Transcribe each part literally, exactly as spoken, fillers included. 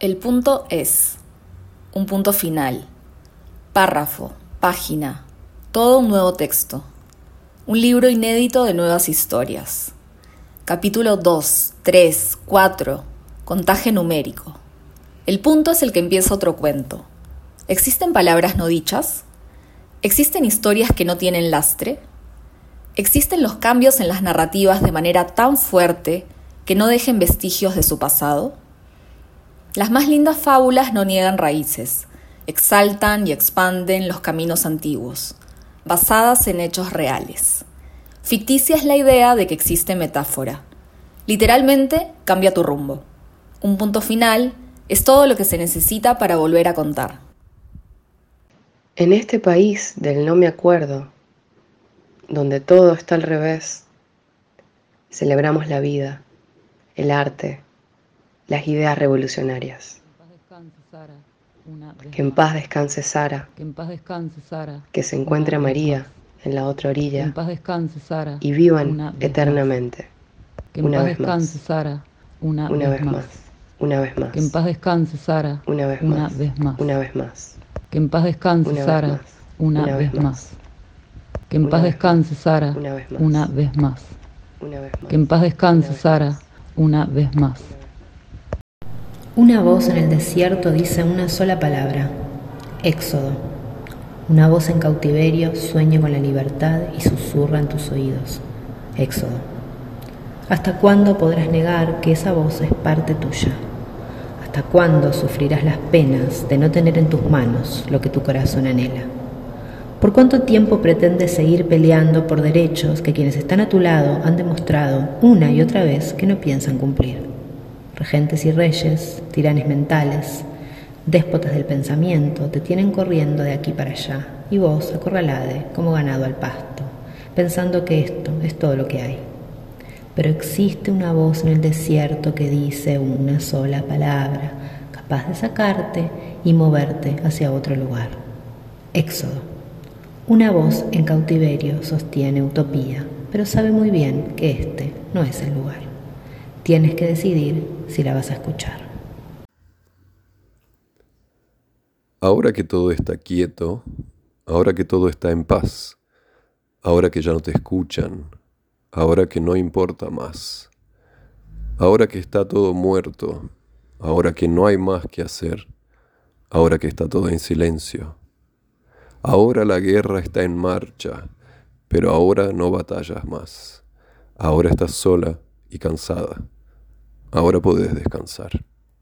El punto es un punto final, párrafo, página, todo un nuevo texto, un libro inédito de nuevas historias. Capítulo dos, tres, cuatro, contaje numérico. El punto es el que empieza otro cuento. ¿Existen palabras no dichas? ¿Existen historias que no tienen lastre? ¿Existen los cambios en las narrativas de manera tan fuerte que no dejen vestigios de su pasado? Las más lindas fábulas no niegan raíces, exaltan y expanden los caminos antiguos, basadas en hechos reales. Ficticia es la idea de que existe metáfora. Literalmente, cambia tu rumbo. Un punto final es todo lo que se necesita para volver a contar. En este país del no me acuerdo, donde todo está al revés, celebramos la vida, el arte, las ideas revolucionarias. Que en paz descanse Sara, Que en paz descanse Sara, que se encuentre María en la otra orilla, que en paz descanse Sara, y vivan eternamente. que en Una paz vez descanse más, Sara, una, una vez vez más, más, una vez más, que en paz descanse Sara, una vez una más, vez más, una vez más, que en paz descanse una vez Sara, más, una una vez vez más, que en una paz vez descanse más, Sara, una vez más, una vez más, una vez más, que en paz descanse una vez Sara, más. una vez más. Una voz en el desierto dice una sola palabra: Éxodo. Una voz en cautiverio sueña con la libertad y susurra en tus oídos: Éxodo. ¿Hasta cuándo podrás negar que esa voz es parte tuya? ¿Hasta cuándo sufrirás las penas de no tener en tus manos lo que tu corazón anhela? ¿Por cuánto tiempo pretendes seguir peleando por derechos que quienes están a tu lado han demostrado una y otra vez que no piensan cumplir? Regentes y reyes, tiranes mentales, déspotas del pensamiento te tienen corriendo de aquí para allá y vos acorralade como ganado al pasto, pensando que esto es todo lo que hay. Pero existe una voz en el desierto que dice una sola palabra, capaz de sacarte y moverte hacia otro lugar: Éxodo. Una voz en cautiverio sostiene utopía, pero sabe muy bien que este no es el lugar. Tienes que decidir si la vas a escuchar. Ahora que todo está quieto, ahora que todo está en paz, ahora que ya no te escuchan, ahora que no importa más, ahora que está todo muerto, ahora que no hay más que hacer, ahora que está todo en silencio. Ahora la guerra está en marcha, pero ahora no batallas más. Ahora estás sola y cansada. Ahora podés descansar.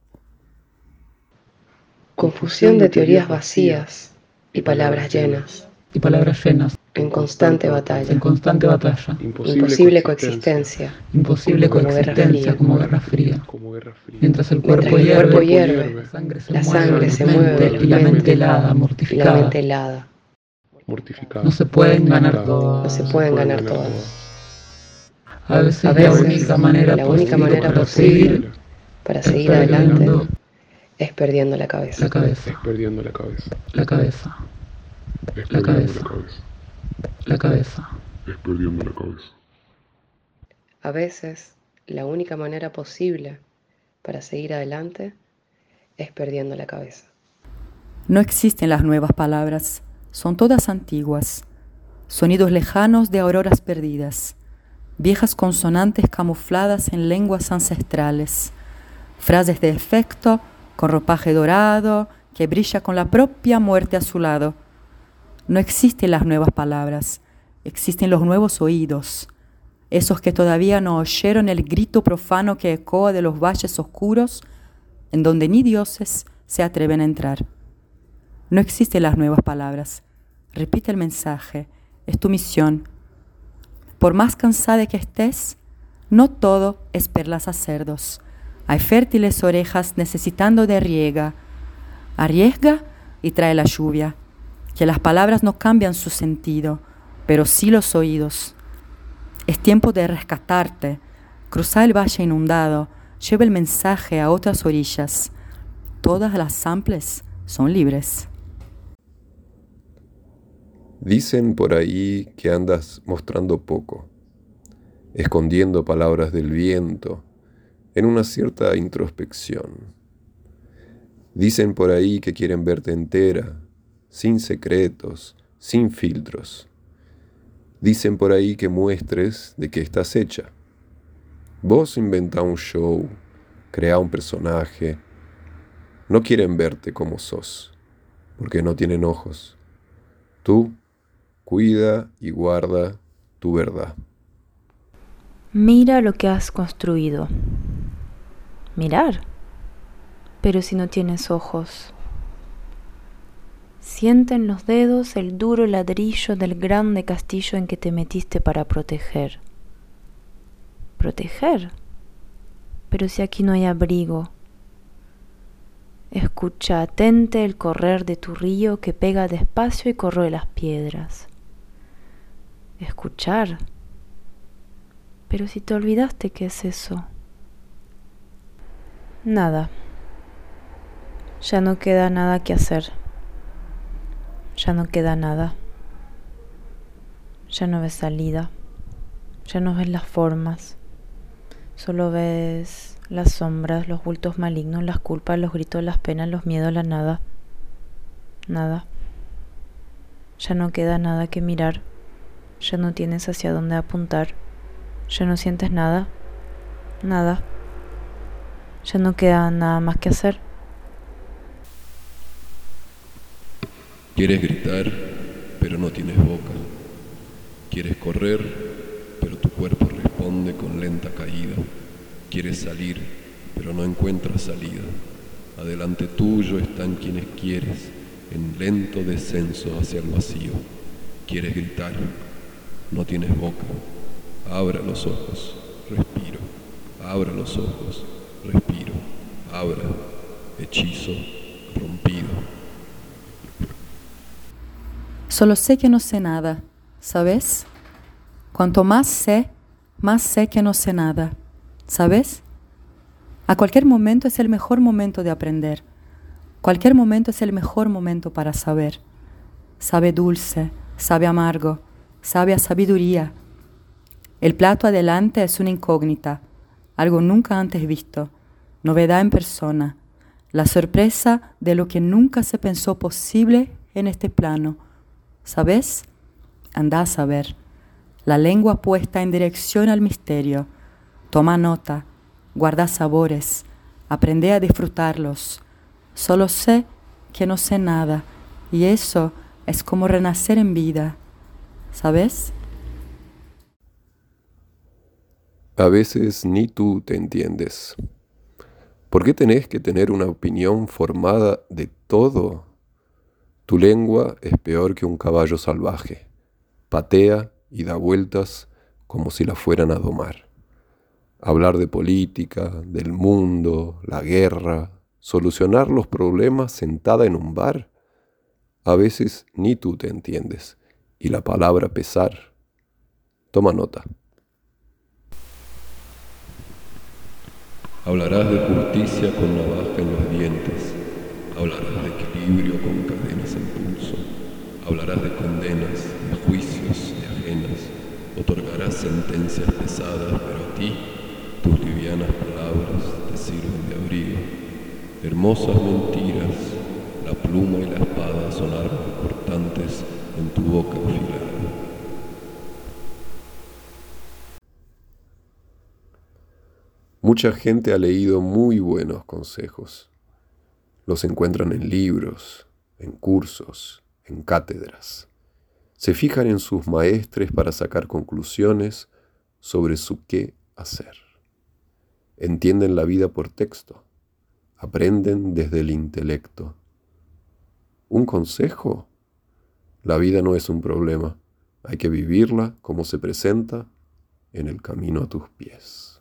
Confusión de teorías vacías y palabras llenas, Y palabras llenas, en constante batalla, en constante batalla, imposible coexistencia, imposible como guerra coexistencia fría. como guerra fría. Mientras el Mientras cuerpo el cuerpo hierve, hierve, la sangre se la mueve sangre se velozmente mueve y la mente velozmente helada, y la mortificada. mente helada. No se pueden ganar todas. No se pueden ganar todas. A veces, A la veces, única manera la única posible manera para posible seguir para es seguir perdiendo adelante es perdiendo la cabeza. la cabeza, Es perdiendo la cabeza. la cabeza, Es la perdiendo cabeza, la cabeza. la cabeza. Es perdiendo la cabeza. A veces, la única manera posible para seguir adelante es perdiendo la cabeza. No existen las nuevas palabras, son todas antiguas, sonidos lejanos de auroras perdidas, viejas consonantes camufladas en lenguas ancestrales, frases de efecto con ropaje dorado que brilla con la propia muerte a su lado. No existen las nuevas palabras, existen los nuevos oídos, esos que todavía no oyeron el grito profano que ecoa de los valles oscuros en donde ni dioses se atreven a entrar. No existen las nuevas palabras. Repite el mensaje, es tu misión. Por más cansada que estés, no todo es perlas a cerdos. Hay fértiles orejas necesitando de riega. Arriesga y trae la lluvia, que las palabras no cambian su sentido, pero sí los oídos. Es tiempo de rescatarte, cruzar el valle inundado, lleva el mensaje a otras orillas. Todas las samples son libres. Dicen por ahí que andas mostrando poco, escondiendo palabras del viento en una cierta introspección. Dicen por ahí que quieren verte entera, sin secretos, sin filtros. Dicen por ahí que muestres de qué estás hecha. Vos inventá un show, crea un personaje. No quieren verte como sos, porque no tienen ojos. Tú cuida y guarda tu verdad. Mira lo que has construido. Mirar. Pero si no tienes ojos. Siente en los dedos el duro ladrillo del grande castillo en que te metiste para proteger. ¿Proteger? Pero si aquí no hay abrigo. Escucha atente el correr de tu río que pega despacio y corroe las piedras. Escuchar. Pero si te olvidaste, ¿qué es eso? Nada. Ya no queda nada que hacer. Ya no queda nada. Ya no ves salida. Ya no ves las formas. Solo ves las sombras, los bultos malignos, las culpas, los gritos, las penas, los miedos, la nada. Nada. Ya no queda nada que mirar. Ya no tienes hacia dónde apuntar. Ya no sientes nada. Nada. Ya no queda nada más que hacer. Quieres gritar, pero no tienes boca. Quieres correr, pero tu cuerpo responde con lenta caída. Quieres salir, pero no encuentras salida. Adelante tuyo están quienes quieres, en lento descenso hacia el vacío. Quieres gritar, no tienes boca. Abra los ojos, respiro. Abra los ojos, respiro. Abra, hechizo, rompido. Solo sé que no sé nada, ¿sabes? Cuanto más sé, más sé que no sé nada, ¿sabes? A cualquier momento es el mejor momento de aprender. Cualquier momento es el mejor momento para saber. Sabe dulce, sabe amargo, sabe a sabiduría. El plato adelante es una incógnita, algo nunca antes visto, novedad en persona, la sorpresa de lo que nunca se pensó posible en este plano. ¿Sabes? Anda a saber. La lengua puesta en dirección al misterio. Toma nota, guarda sabores, aprende a disfrutarlos. Solo sé que no sé nada, y eso es como renacer en vida. ¿Sabes? A veces ni tú te entiendes. ¿Por qué tenés que tener una opinión formada de todo? Tu lengua es peor que un caballo salvaje. Patea y da vueltas como si la fueran a domar. Hablar de política, del mundo, la guerra, solucionar los problemas sentada en un bar. A veces ni tú te entiendes. Y la palabra pesar. Toma nota. Hablarás de justicia con navaja en los dientes. Hablarás de equilibrio con cadenas en pulso. Hablarás de condenas, de juicios, de ajenas. Otorgarás sentencias pesadas, pero a ti tus livianas palabras te sirven de abrigo. Hermosas mentiras, la pluma y la espada son armas cortantes en tu boca afilada. Mucha gente ha leído muy buenos consejos. Los encuentran en libros, en cursos, en cátedras. Se fijan en sus maestres para sacar conclusiones sobre su qué hacer. Entienden la vida por texto. Aprenden desde el intelecto. ¿Un consejo? La vida no es un problema. Hay que vivirla como se presenta en el camino a tus pies.